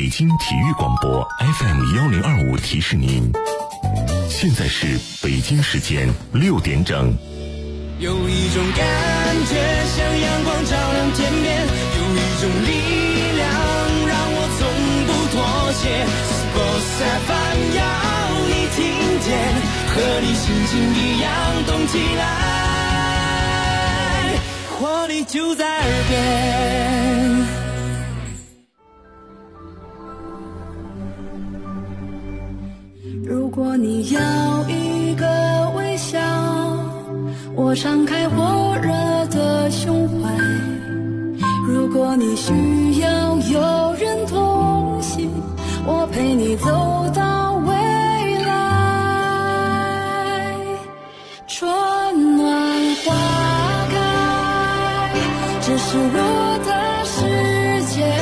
京体育广播 FM1025提示您，现在是北京时间6点整。 有一种感觉像阳光照亮天边，有一种力量让我从不妥协。Sports FM 要你听见，和你心情一样动起来，活力就在耳边。 如果你要一个微笑，我敞开火热的胸怀。如果你需要有人同行，我陪你走到未来。春暖花开，这是我的世界。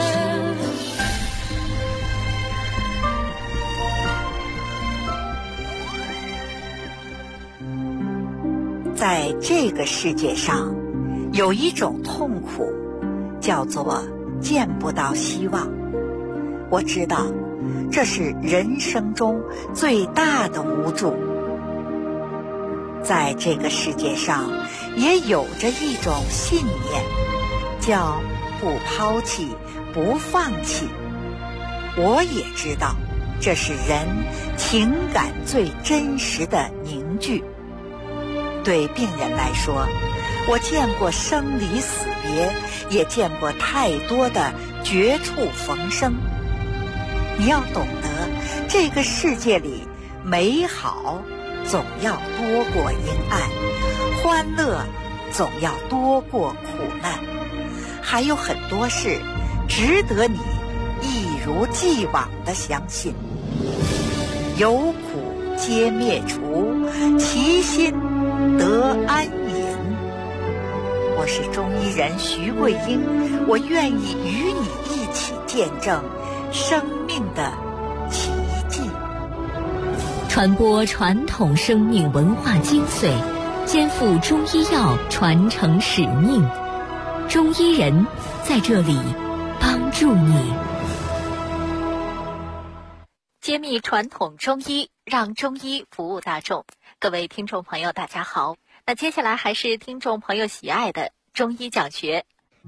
在这个世界上，有一种痛苦，叫做见不到希望。我知道，这是人生中最大的无助。在这个世界上，也有着一种信念，叫不抛弃，不放弃。我也知道，这是人情感最真实的凝聚。对病人来说，我见过生离死别，也见过太多的绝处逢生。你要懂得，这个世界里美好总要多过阴暗，欢乐总要多过苦难，还有很多事值得你一如既往地相信。有苦皆灭除，其心得安隐。我是中医人徐桂英，我愿意与你一起见证生命的奇迹， 传播传统生命文化精髓，肩负中医药传承使命。中医人在这里帮助你，揭秘传统中医，让中医服务大众。各位听众朋友大家好，那接下来还是听众朋友喜爱的中医讲学，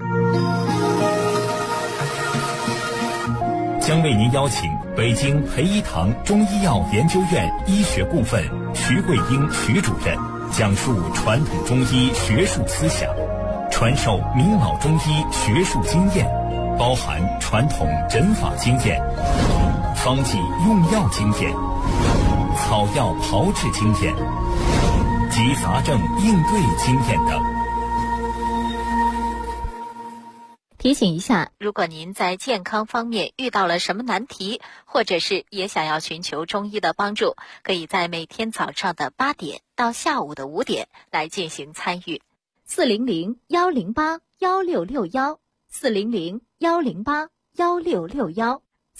将为您邀请北京培一堂中医药研究院医学部分徐桂英徐主任讲述传统中医学术思想，传授明老中医学术经验，包含传统诊法经验、方剂用药经验、草药炮制经验及杂症应对经验等。 提醒一下，如果您在健康方面遇到了什么难题，或者是也想要寻求中医的帮助，可以在每天早上的8点到下午的5点来进行参与。400-108-1661 400-108-1661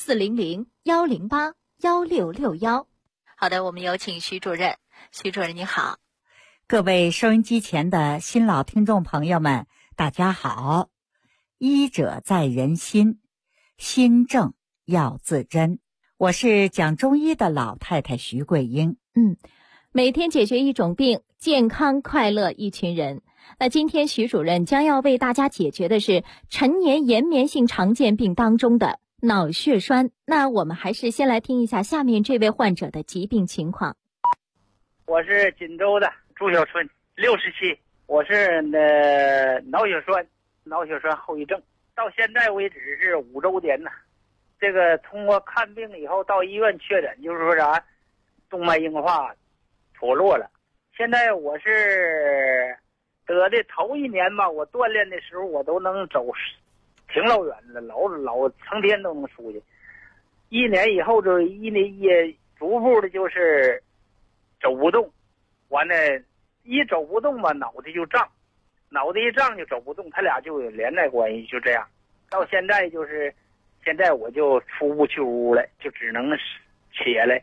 400-108-1661。好的，我们有请徐主任。徐主任你好。 各位收音机前的新老听众朋友们，大家好。医者在人心，心正要自珍。我是讲中医的老太太徐桂英。 每天解决一种病，健康快乐一群人。那今天徐主任将要为大家解决的是陈年延绵性常见病当中的脑血栓。那我们还是先来听一下下面这位患者的疾病情况。 我是锦州的朱小春，67，我是脑血栓后遗症，到现在为止是5周年呢。这个通过看病以后到医院确诊，就是说啥，动脉硬化脱落了。现在我是得的头1年吧，我锻炼的时候我都能走挺老远的，老成天都能出去。1年以后就也逐步的就是走不动，完了一走不动吧，脑袋就胀，脑袋一胀就走不动，他俩就有连带关系，就这样。到现在就是现在我就出不去屋了，就只能起来。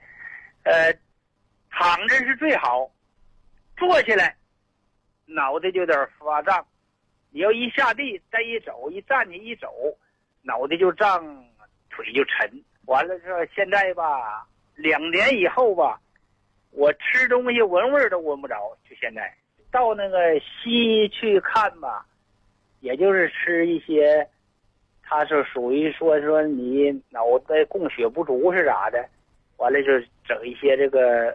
躺着是最好，坐起来脑袋就有点发胀。你要一下地再一走，一站起一走，脑袋就胀腿就沉。完了之后，现在吧，2年以后吧，我吃东西闻味儿都闻不着。就现在到那个西医去看吧，也就是吃一些，他是属于说你脑袋供血不足是咋的，完了就整一些这个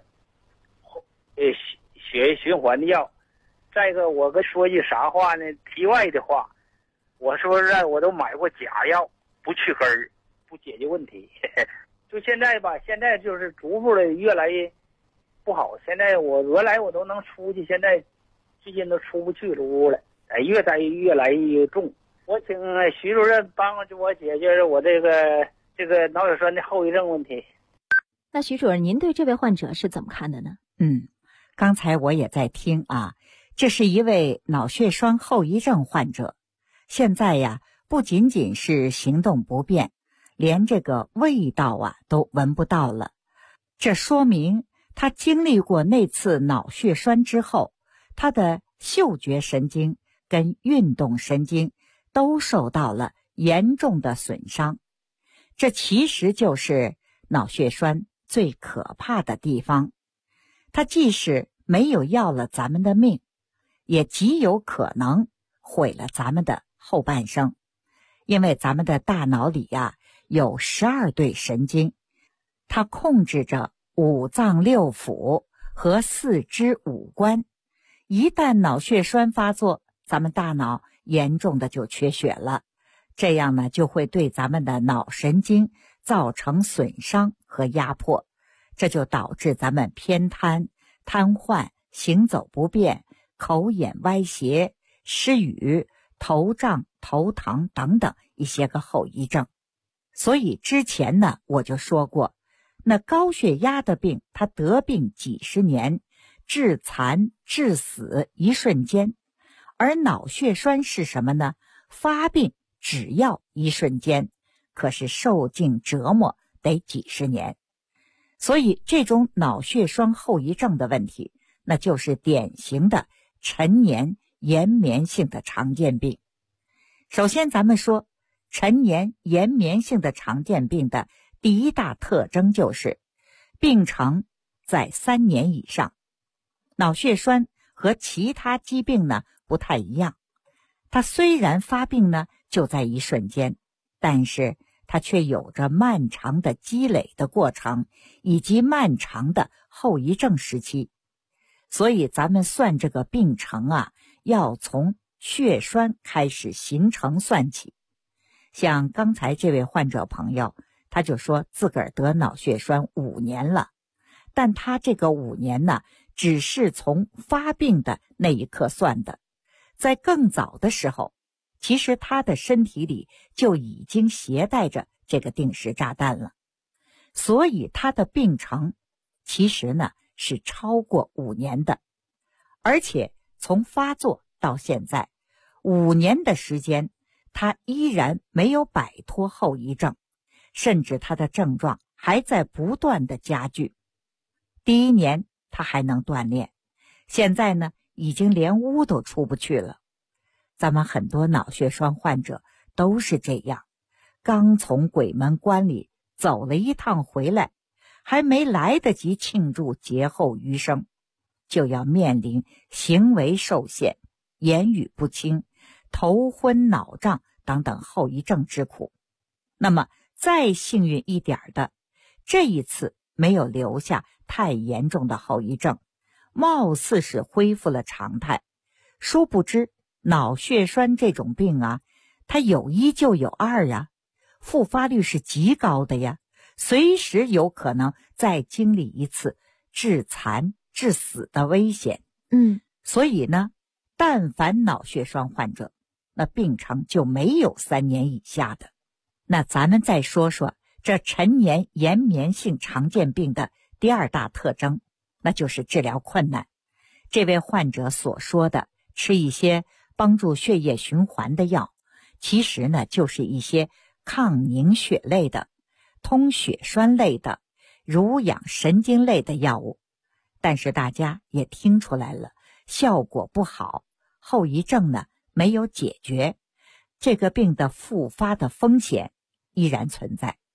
血液循环的药。再一个，我跟说句啥话呢？题外的话，我说实在，我都买过假药，不去根儿，不解决问题。就现在吧，现在就是逐步的越来越不好。现在我原来我都能出去，现在最近都出不去了屋了，越来越重。我请徐主任帮助我解决我这个脑血栓的后遗症问题。 那徐主任，您对这位患者是怎么看的呢？ 刚才我也在听啊，这是一位脑血栓后遗症患者，现在呀，不仅仅是行动不便，连这个味道啊都闻不到了。这说明他经历过那次脑血栓之后，他的嗅觉神经跟运动神经都受到了严重的损伤。这其实就是脑血栓最可怕的地方，它即使没有要了咱们的命，也极有可能毁了咱们的后半生。因为咱们的大脑里呀，有12对神经，它控制着5脏6腑和4肢5官。一旦脑血栓发作，咱们大脑严重的就缺血了，这样呢就会对咱们的脑神经造成损伤和压迫，这就导致咱们偏瘫、瘫痪、行走不便、口眼歪斜、失语、头胀、头疼等等一些个后遗症。所以之前呢我就说过，那高血压的病，它得病几十年，致残致死一瞬间，而脑血栓是什么呢？发病只要一瞬间，可是受尽折磨得几十年。所以这种脑血栓后遗症的问题，那就是典型的陈年延绵性的常见病。首先咱们说陈年延绵性的常见病的第一大特征就是病程在3年以上。脑血栓和其他疾病呢不太一样，它虽然发病呢就在一瞬间，但是它却有着漫长的积累的过程，以及漫长的后遗症时期。所以咱们算这个病程啊，要从血栓开始形成算起。像刚才这位患者朋友，他就说自个儿得脑血栓5年了，但他这个5年呢，只是从发病的那一刻算的。在更早的时候，其实他的身体里就已经携带着这个定时炸弹了，所以他的病程其实呢是超过5年的，而且从发作到现在5年的时间，他依然没有摆脱后遗症，甚至他的症状还在不断的加剧。第1年他还能锻炼，现在呢已经连屋都出不去了。咱们很多脑血栓患者都是这样，刚从鬼门关里走了一趟回来，还没来得及庆祝劫后余生，就要面临行为受限、言语不清、头昏脑胀等等后遗症之苦。那么再幸运一点的，这一次没有留下太严重的后遗症，貌似是恢复了常态。殊不知脑血栓这种病啊，它有一就有二呀，复发率是极高的呀，随时有可能再经历一次致残致死的危险。所以呢，但凡脑血栓患者，那病程就没有3年以下的。那咱们再说说这陈年延绵性常见病的第2大特征，那就是治疗困难。这位患者所说的吃一些帮助血液循环的药，其实呢就是一些抗凝血类的、通血栓类的、濡养神经类的药物。但是大家也听出来了，效果不好，后遗症呢没有解决，这个病的复发的风险依然存在。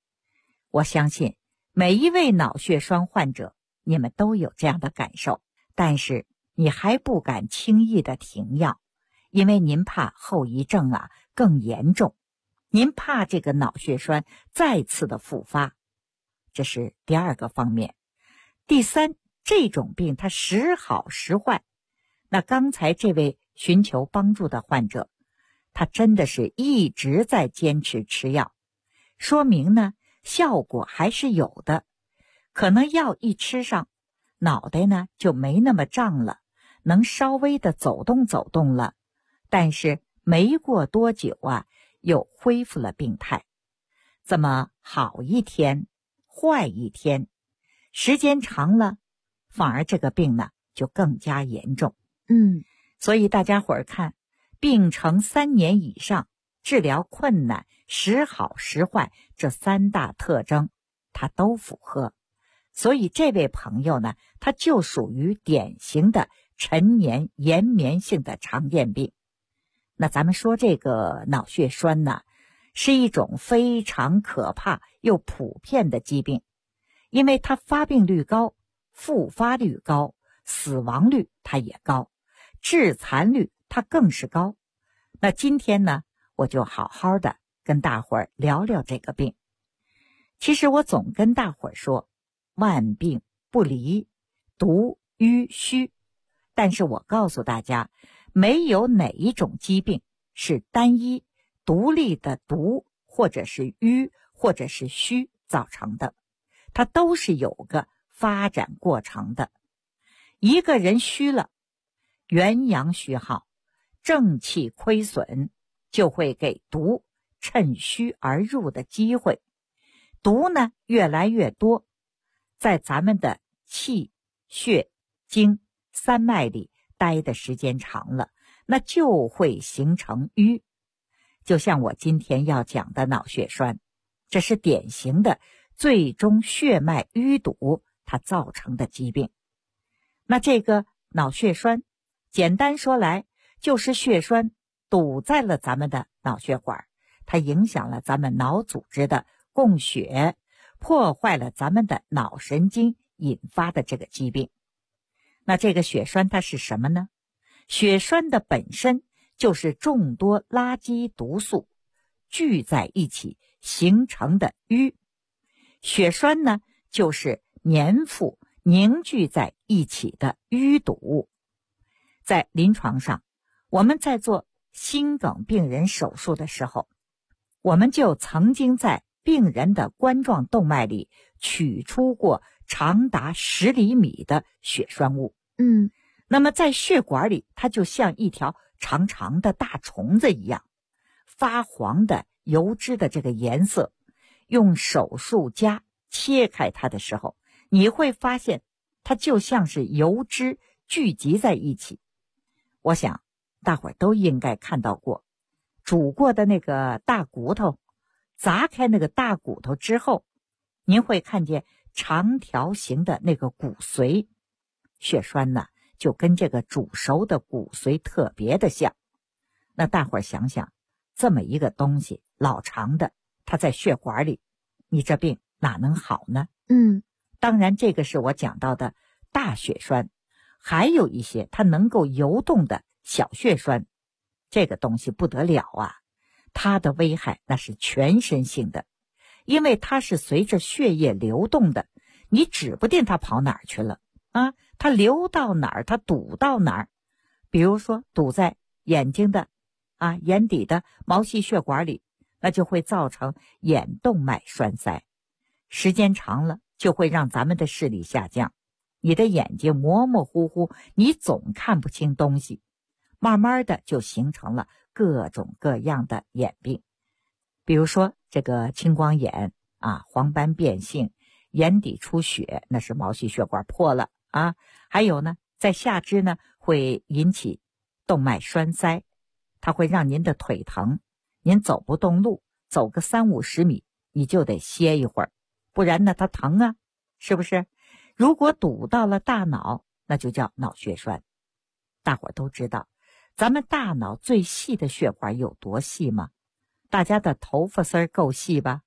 我相信每一位脑血栓患者，你们都有这样的感受，但是你还不敢轻易的停药，因为您怕后遗症更严重，您怕这个脑血栓再次的复发，这是第二个方面。第三，这种病它时好时坏。那刚才这位寻求帮助的患者，他真的是一直在坚持吃药，说明呢效果还是有的。可能药一吃上，脑袋呢就没那么胀了，能稍微的走动走动了，但是没过多久又恢复了病态。这么好一天坏一天，时间长了，反而这个病呢就更加严重。所以大家伙儿看，病程3年以上，治疗困难，时好时坏，这3大特征它都符合。所以这位朋友呢，他就属于典型的陈年延绵性的常见病。那咱们说这个脑血栓呢，是一种非常可怕又普遍的疾病，因为它发病率高，复发率高，死亡率它也高，致残率它更是高。那今天呢，我就好好的跟大伙儿聊聊这个病。其实我总跟大伙儿说，万病不离，独瘀虚。但是我告诉大家，没有哪一种疾病是单一独立的毒或者是瘀或者是虚造成的，它都是有个发展过程的。一个人虚了，元阳虚耗，正气亏损，就会给毒趁虚而入的机会。毒呢越来越多，在咱们的气血经3脉里待的时间长了，那就会形成瘀。就像我今天要讲的脑血栓，这是典型的最终血脉淤堵它造成的疾病。那这个脑血栓简单说来，就是血栓堵在了咱们的脑血管，它影响了咱们脑组织的供血，破坏了咱们的脑神经，引发的这个疾病。那这个血栓它是什么呢？血栓的本身就是众多垃圾毒素聚在一起形成的瘀。血栓呢，就是粘附凝聚在一起的淤堵。在临床上，我们在做心梗病人手术的时候，我们就曾经在病人的冠状动脉里取出过长达10厘米的血栓物。那么在血管里，它就像一条长长的大虫子一样，发黄的油脂的这个颜色，用手术夹切开它的时候，你会发现它就像是油脂聚集在一起。我想大伙儿都应该看到过煮过的那个大骨头，砸开那个大骨头之后，您会看见长条形的那个骨髓。血栓呢，就跟这个煮熟的骨髓特别的像。那大伙儿想想，这么一个东西老长的，它在血管里，你这病哪能好呢？当然这个是我讲到的大血栓，还有一些它能够游动的小血栓，这个东西不得了啊，它的危害那是全身性的，因为它是随着血液流动的，你指不定它跑哪儿去了啊，它流到哪儿它堵到哪儿。比如说堵在眼睛的眼底的毛细血管里，那就会造成眼动脉栓塞，时间长了就会让咱们的视力下降，你的眼睛模模糊糊，你总看不清东西，慢慢的就形成了各种各样的眼病。比如说这个青光眼黄斑变性，眼底出血，那是毛细血管破了还有呢，在下肢呢会引起动脉栓塞，它会让您的腿疼，您走不动路，走个30-50米你就得歇一会儿，不然呢它疼是不是？如果堵到了大脑，那就叫脑血栓。大伙儿都知道咱们大脑最细的血管有多细吗？大家的头发丝够细吧，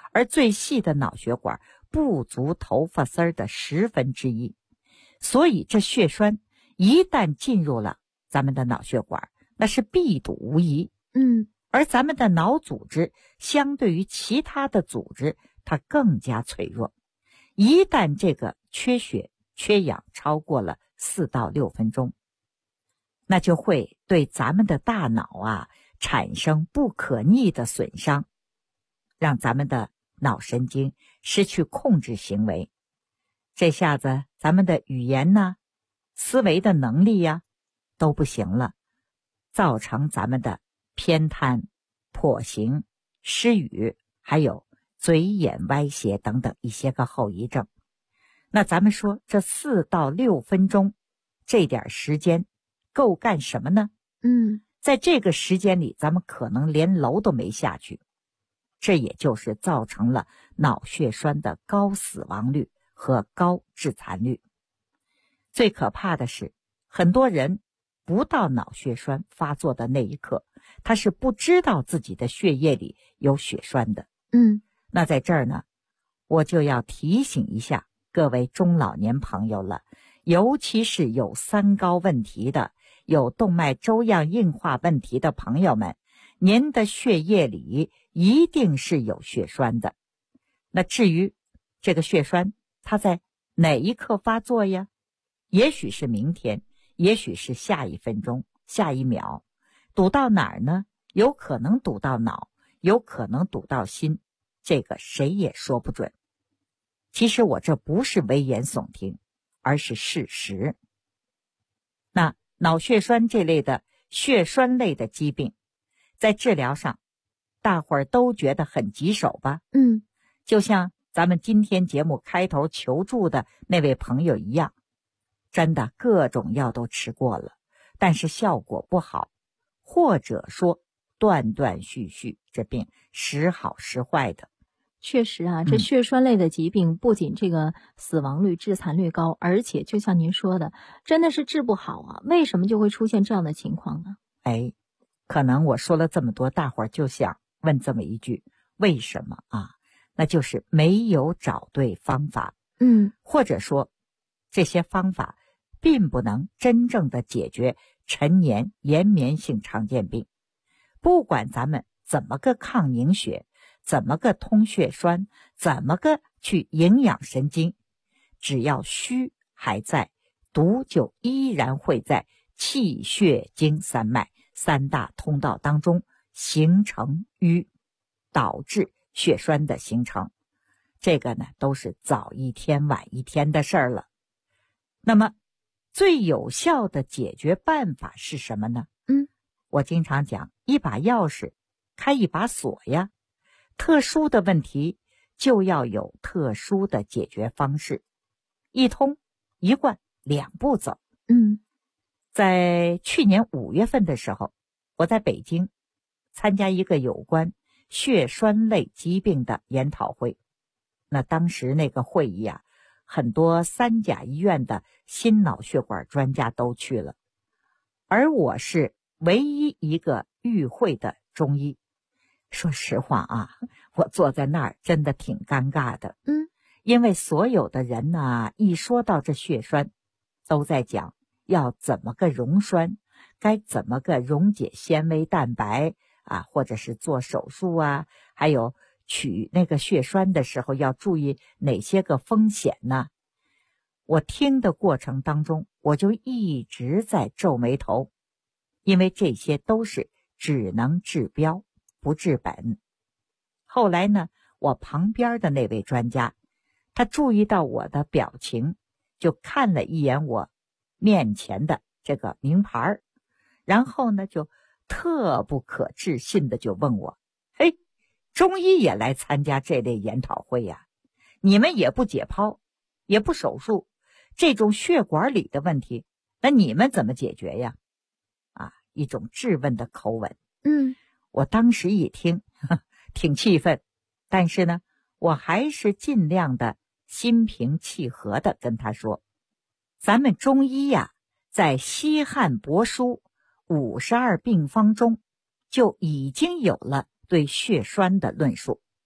而最细的脑血管不足头发丝儿的1/10，所以这血栓一旦进入了咱们的脑血管，那是必堵无疑。而咱们的脑组织相对于其他的组织，它更加脆弱。一旦这个缺血、缺氧超过了4到6分钟，那就会对咱们的大脑产生不可逆的损伤，让咱们的脑神经失去控制行为。这下子咱们的语言思维的能力都不行了，造成咱们的偏瘫、跛行、失语，还有嘴眼歪斜等等一些个后遗症。那咱们说这4到6分钟这点时间够干什么呢？在这个时间里，咱们可能连楼都没下去，这也就是造成了脑血栓的高死亡率和高致残率。最可怕的是，很多人不到脑血栓发作的那一刻，他是不知道自己的血液里有血栓的。那在这儿呢，我就要提醒一下各位中老年朋友了，尤其是有三高问题的、有动脉粥样硬化问题的朋友们，您的血液里一定是有血栓的。那至于这个血栓它在哪一刻发作呀？也许是明天，也许是下一分钟、下一秒。堵到哪儿呢？有可能堵到脑，有可能堵到心，这个谁也说不准。其实我这不是危言耸听，而是事实。那脑血栓这类的血栓类的疾病，在治疗上大伙儿都觉得很棘手吧？就像咱们今天节目开头求助的那位朋友一样，真的各种药都吃过了，但是效果不好，或者说断断续续，这病时好时坏的。 确实这血栓类的疾病不仅这个死亡率、致残率高，而且就像您说的，真的是治不好为什么就会出现这样的情况呢？ 可能我说了这么多，大伙儿就想问这么一句，为什么那就是没有找对方法。或者说这些方法并不能真正的解决陈年延绵性常见病。不管咱们怎么个抗凝血，怎么个通血栓，怎么个去营养神经，只要虚还在，毒就依然会在气血经三脉三大通道当中形成瘀，导致血栓的形成。这个呢，都是早一天晚一天的事儿了。那么最有效的解决办法是什么呢？我经常讲，一把钥匙开一把锁呀。特殊的问题就要有特殊的解决方式，一通一贯两步走。在去年5月份的时候，我在北京参加一个有关血栓类疾病的研讨会。那当时那个会议很多3甲医院的心脑血管专家都去了，而我是唯一一个与会的中医。说实话我坐在那儿真的挺尴尬的。因为所有的人一说到这血栓，都在讲要怎么个溶栓，该怎么个溶解纤维蛋白或者是做手术还有取那个血栓的时候要注意哪些个风险呢？我听的过程当中，我就一直在皱眉头，因为这些都是只能治标不治本。后来呢，我旁边的那位专家，他注意到我的表情，就看了一眼我面前的这个名牌，然后呢就特不可置信的就问我，中医也来参加这类研讨会呀？你们也不解剖，也不手术，这种血管里的问题，那你们怎么解决呀？一种质问的口吻。我当时一听挺气愤，但是呢，我还是尽量的心平气和的跟他说，咱们中医在西汉帛书52病方中就已经有了对血栓的论述。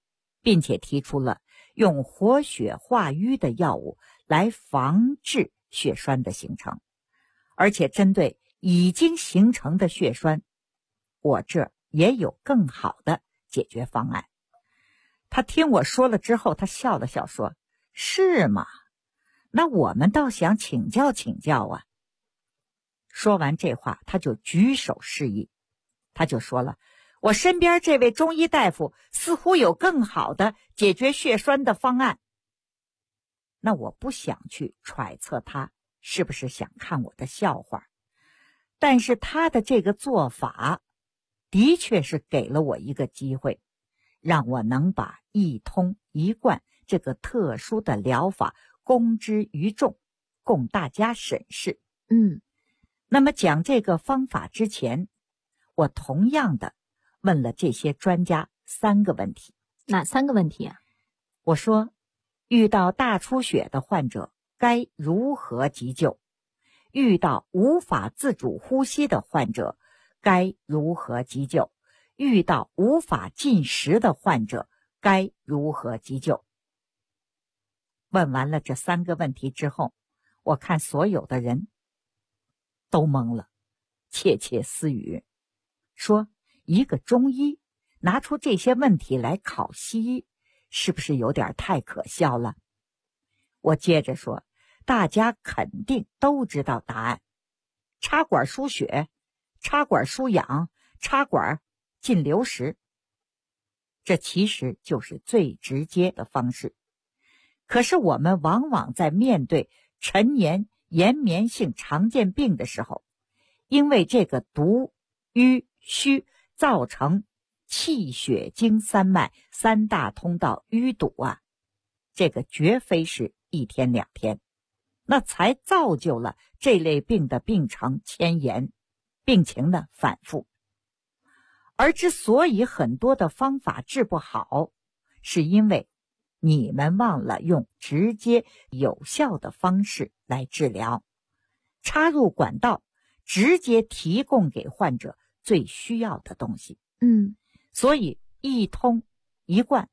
并且提出了用活血化瘀的药物来防治血栓的形成，而且针对已经形成的血栓，我这也有更好的解决方案。他听我说了之后，他笑了笑说：是吗？那我们倒想请教请教啊。说完这话，他就举手示意，他就说了，我身边这位中医大夫似乎有更好的解决血栓的方案。那我不想去揣测他是不是想看我的笑话，但是他的这个做法的确是给了我一个机会，让我能把一通一贯这个特殊的疗法公之于众，供大家审视。那么讲这个方法之前，我同样的问了这些专家3个问题。 哪3个问题啊？ 我说，遇到大出血的患者该如何急救？遇到无法自主呼吸的患者该如何急救？遇到无法进食的患者该如何急救？问完了这3个问题之后，我看所有的人都懵了，窃窃私语，说一个中医拿出这些问题来考西医，是不是有点太可笑了？我接着说，大家肯定都知道答案，插管输血，插管输氧，插管进流食，这其实就是最直接的方式。可是我们往往在面对陈年延绵性常见病的时候，因为这个毒、瘀、虚造成气血经三脉3大通道淤堵啊，这个绝非是1天2天，那才造就了这类病的病程迁延，病情呢反复。而之所以很多的方法治不好，是因为你们忘了用直接有效的方式来治疗，插入管道，直接提供给患者最需要的东西。所以一通一贯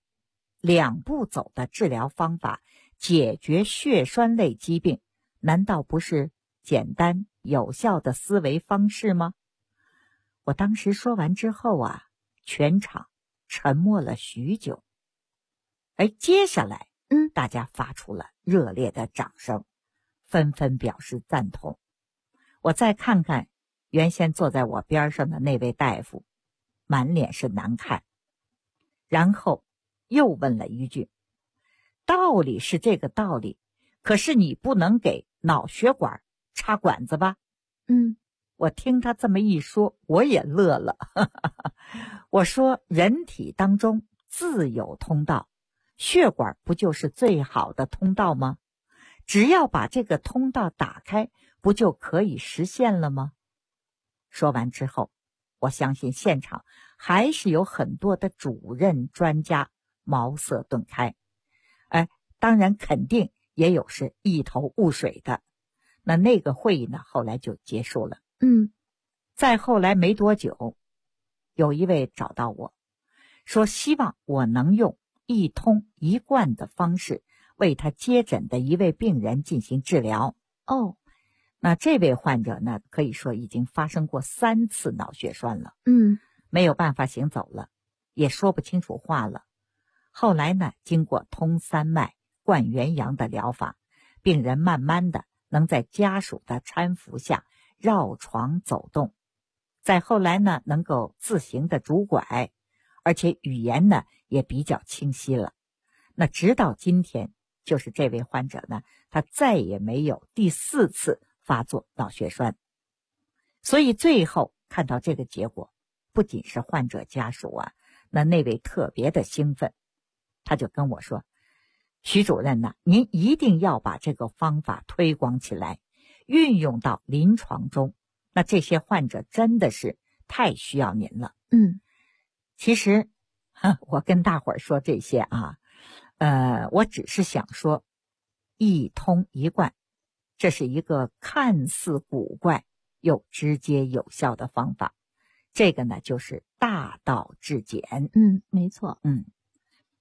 2步走的治疗方法解决血栓类疾病，难道不是简单有效的思维方式吗？我当时说完之后啊，全场沉默了许久。而接下来大家发出了热烈的掌声，纷纷表示赞同。我再看看原先坐在我边上的那位大夫，满脸是难看，然后又问了一句，道理是这个道理，可是你不能给脑血管插管子吧？我听他这么一说，我也乐了。我说，人体当中自有通道，血管不就是最好的通道吗？只要把这个通道打开，不就可以实现了吗？说完之后，我相信现场还是有很多的主任专家茅塞顿开，当然肯定也有是一头雾水的。那个会议呢，后来就结束了。再后来没多久，有一位找到我，说希望我能用一通一贯的方式为他接诊的一位病人进行治疗。那这位患者呢，可以说已经发生过3次脑血栓了，没有办法行走了，也说不清楚话了。后来呢，经过通3脉、灌元阳的疗法，病人慢慢的能在家属的搀扶下绕床走动，再后来呢，能够自行的拄拐，而且语言呢也比较清晰了。那直到今天，就是这位患者呢，他再也没有第4次发作脑血栓。所以最后看到这个结果，不仅是患者家属啊，那位特别的兴奋，他就跟我说，徐主任呐，您一定要把这个方法推广起来，运用到临床中，那这些患者真的是太需要您了。其实我跟大伙儿说这些啊，我只是想说，一通一贯，这是一个看似古怪又直接有效的方法。这个呢，就是大道至简。 没错。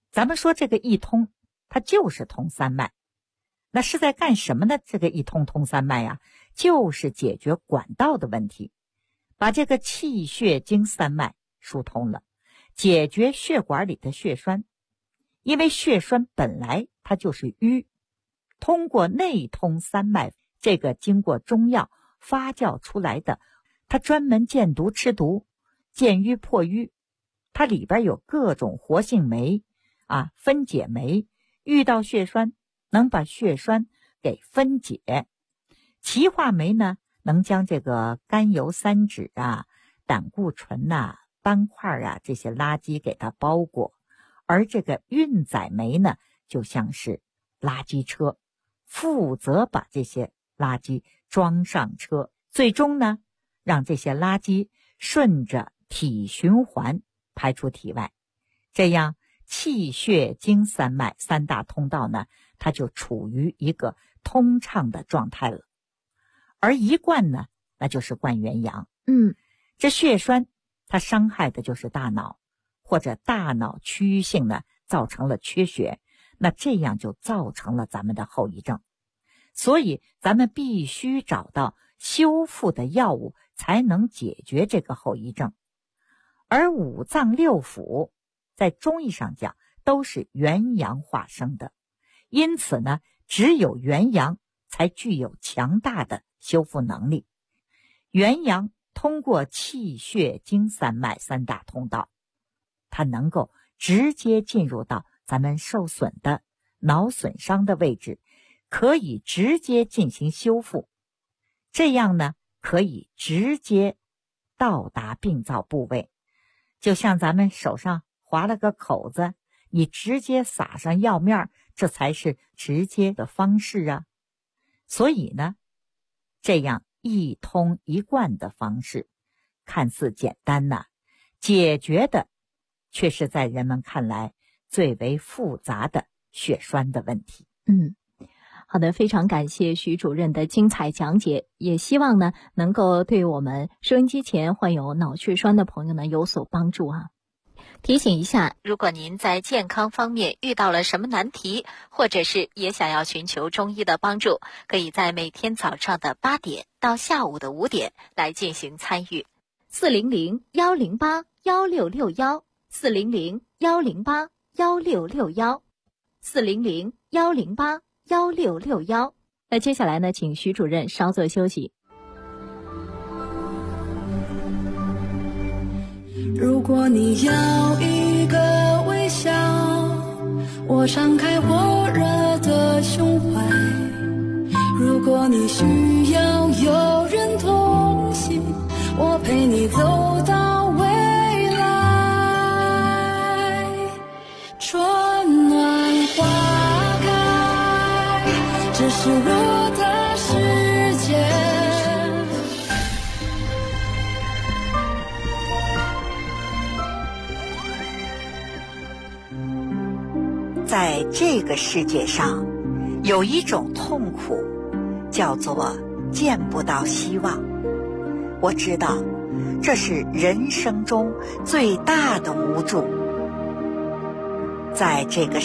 咱们说这个一通，它就是通三脉，那是在干什么呢？这个一通通三脉啊，就是解决管道的问题，把这个气血经三脉疏通了，解决血管里的血栓。因为血栓本来它就是瘀，通过内通三脉，这个经过中药发酵出来的，它专门见毒吃毒，见瘀破瘀，它里边有各种活性酶分解酶，遇到血栓能把血栓给分解。歧化酶呢，能将这个甘油三酯胆固醇斑块这些垃圾给它包裹。而这个运载酶呢，就像是垃圾车，负责把这些垃圾装上车，最终呢，让这些垃圾顺着体循环排出体外。这样气血经三脉三大通道呢，它就处于一个通畅的状态了。而一灌呢，那就是灌元阳。这血栓它伤害的就是大脑，或者大脑区域性呢造成了缺血，那这样就造成了咱们的后遗症。所以咱们必须找到修复的药物，才能解决这个后遗症。而五脏六腑在中医上讲都是元阳化生的，因此呢，只有元阳才具有强大的修复能力。元阳通过气血经三脉三大通道，它能够直接进入到咱们受损的脑损伤的位置，可以直接进行修复。这样呢，可以直接到达病灶部位。就像咱们手上划了个口子，你直接撒上药面，这才是直接的方式所以呢，这样一通一贯的方式看似简单解决的却是在人们看来最为复杂的血栓的问题。 好的，非常感谢徐主任的精彩讲解，也希望呢能够对我们收音机前患有脑血栓的朋友呢有所帮助提醒一下，如果您在健康方面遇到了什么难题，或者是也想要寻求中医的帮助，可以在每天早上的8点到下午的5点来进行参与。400-108-1661 400-108-1661 400-108-1661。那接下来呢，请徐主任稍作休息。 如果你要一个微笑，我敞开火热的胸怀。如果你需要有人同行，我陪你走到未来。春暖花开，这是我的世界。 在这个世界上，有一种痛苦，叫做见不到希望。我知道，这是人生中最大的无助。在这个